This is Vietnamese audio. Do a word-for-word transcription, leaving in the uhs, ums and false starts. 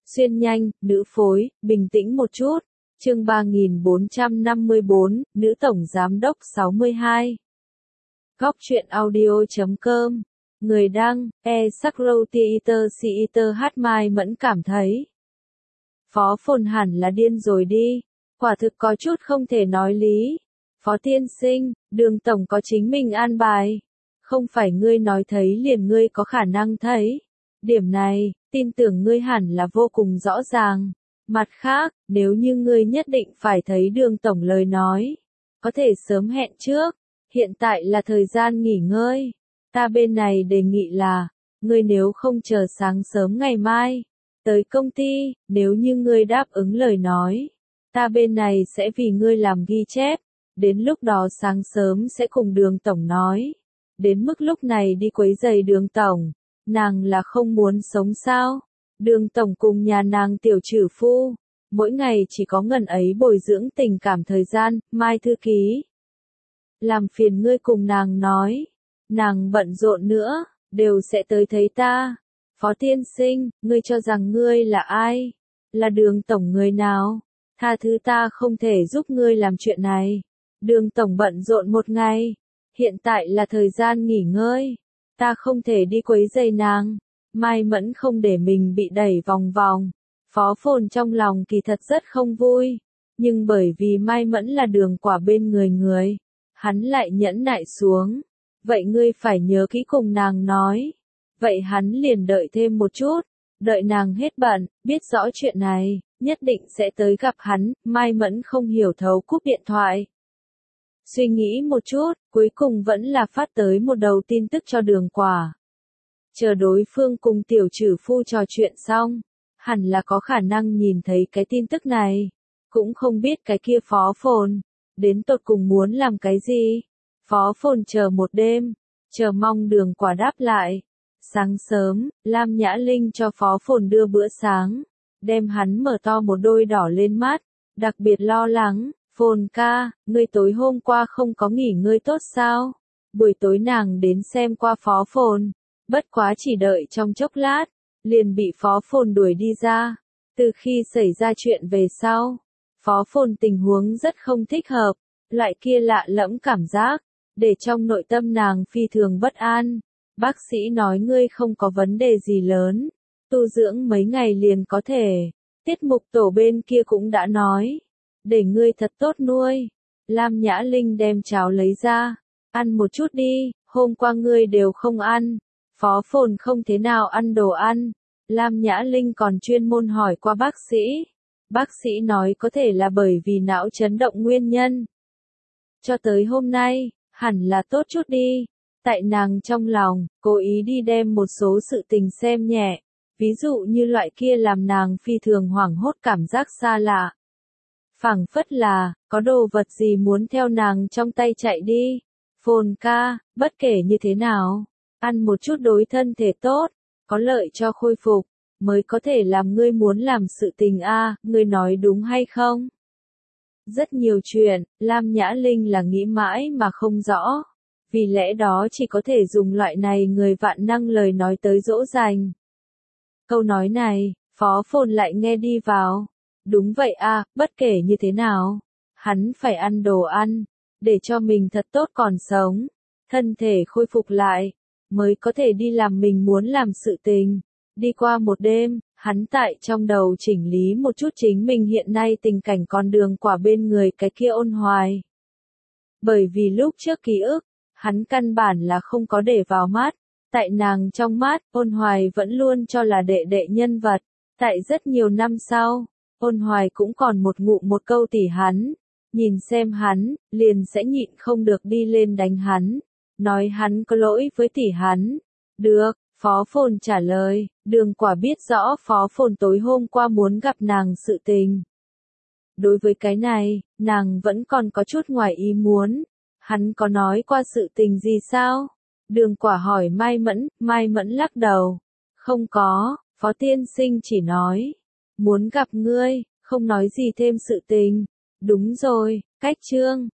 Xuyên nhanh, nữ phối, bình tĩnh một chút. Chương ba nghìn bốn trăm năm mươi bốn, nữ tổng giám đốc sáu mươi hai. Góc truyện audio chấm com. Người đăng, e Sakrotiiter Siiter hát Mai Mẫn cảm thấy. Phó Phồn hẳn là điên rồi đi. Quả thực có chút không thể nói lý. Phó tiên sinh, Đường tổng có chính mình an bài. Không phải ngươi nói thấy liền ngươi có khả năng thấy. Điểm này, tin tưởng ngươi hẳn là vô cùng rõ ràng. Mặt khác, nếu như ngươi nhất định phải thấy Đường tổng lời nói, có thể sớm hẹn trước. Hiện tại là thời gian nghỉ ngơi. Ta bên này đề nghị là, ngươi nếu không chờ sáng sớm ngày mai, tới công ty, nếu như ngươi đáp ứng lời nói, ta bên này sẽ vì ngươi làm ghi chép. Đến lúc đó sáng sớm sẽ cùng Đường tổng nói. Đến mức lúc này đi quấy giày Đường tổng, nàng là không muốn sống sao? Đường tổng cùng nhà nàng tiểu trừ phu, mỗi ngày chỉ có ngần ấy bồi dưỡng tình cảm thời gian. Mai thư ký, làm phiền ngươi cùng nàng nói, nàng bận rộn nữa, đều sẽ tới thấy ta. Phó tiên sinh, ngươi cho rằng ngươi là ai? Là Đường tổng người nào? Tha thứ ta không thể giúp ngươi làm chuyện này. Đường tổng bận rộn một ngày, hiện tại là thời gian nghỉ ngơi, ta không thể đi quấy rầy nàng. Mai Mẫn không để mình bị đẩy vòng vòng. Phó Phồn trong lòng kỳ thật rất không vui, nhưng bởi vì Mai Mẫn là Đường quả bên người người, hắn lại nhẫn nại xuống. Vậy ngươi phải nhớ kỹ cùng nàng nói. Vậy hắn liền đợi thêm một chút, đợi nàng hết bận, biết rõ chuyện này, nhất định sẽ tới gặp hắn. Mai Mẫn không hiểu thấu cúp điện thoại. Suy nghĩ một chút, cuối cùng vẫn là phát tới một đầu tin tức cho Đường quả. Chờ đối phương cùng tiểu trừ phu trò chuyện xong, hẳn là có khả năng nhìn thấy cái tin tức này. Cũng không biết cái kia Phó Phồn, đến tột cùng muốn làm cái gì. Phó Phồn chờ một đêm, chờ mong Đường quả đáp lại. Sáng sớm, Lam Nhã Linh cho Phó Phồn đưa bữa sáng, đem hắn mở to một đôi đỏ lên mắt, đặc biệt lo lắng. Phồn ca, ngươi tối hôm qua không có nghỉ ngơi tốt sao? Buổi tối nàng đến xem qua Phó Phồn, bất quá chỉ đợi trong chốc lát, liền bị Phó Phồn đuổi đi ra. Từ khi xảy ra chuyện về sau, Phó Phồn tình huống rất không thích hợp, loại kia lạ lẫm cảm giác, để trong nội tâm nàng phi thường bất an. Bác sĩ nói ngươi không có vấn đề gì lớn, tu dưỡng mấy ngày liền có thể. Tiết mục tổ bên kia cũng đã nói, để ngươi thật tốt nuôi. Lam Nhã Linh đem cháo lấy ra, ăn một chút đi, hôm qua ngươi đều không ăn. Phó Phồn không thế nào ăn đồ ăn. Lam Nhã Linh còn chuyên môn hỏi qua bác sĩ. Bác sĩ nói có thể là bởi vì não chấn động nguyên nhân. Cho tới hôm nay, hẳn là tốt chút đi. Tại nàng trong lòng, cố ý đi đem một số sự tình xem nhẹ. Ví dụ như loại kia làm nàng phi thường hoảng hốt cảm giác xa lạ. Phảng phất là, có đồ vật gì muốn theo nàng trong tay chạy đi. Phồn ca, bất kể như thế nào, ăn một chút đối thân thể tốt, có lợi cho khôi phục, mới có thể làm ngươi muốn làm sự tình a, à, ngươi nói đúng hay không? Rất nhiều chuyện, Lam Nhã Linh là nghĩ mãi mà không rõ. Vì lẽ đó chỉ có thể dùng loại này người vạn năng lời nói tới dỗ dành. Câu nói này, Phó Phồn lại nghe đi vào. Đúng vậy a, bất kể như thế nào, hắn phải ăn đồ ăn, để cho mình thật tốt còn sống, thân thể khôi phục lại, mới có thể đi làm mình muốn làm sự tình. Đi qua một đêm, hắn tại trong đầu chỉnh lý một chút chính mình hiện nay tình cảnh con Đường quả bên người cái kia Ôn Hoài. Bởi vì lúc trước ký ức, hắn căn bản là không có để vào mắt, tại nàng trong mắt, Ôn Hoài vẫn luôn cho là đệ đệ nhân vật. Tại rất nhiều năm sau, Ôn Hoài cũng còn một ngụ một câu tỉ hắn, nhìn xem hắn, liền sẽ nhịn không được đi lên đánh hắn, nói hắn có lỗi với tỉ hắn. Được, Phó Phồn trả lời. Đường quả biết rõ Phó Phồn tối hôm qua muốn gặp nàng sự tình. Đối với cái này, nàng vẫn còn có chút ngoài ý muốn. Hắn có nói qua sự tình gì sao? Đường quả hỏi Mai Mẫn. Mai Mẫn lắc đầu. Không có, Phó tiên sinh chỉ nói muốn gặp ngươi, không nói gì thêm sự tình. Đúng rồi, cách chương.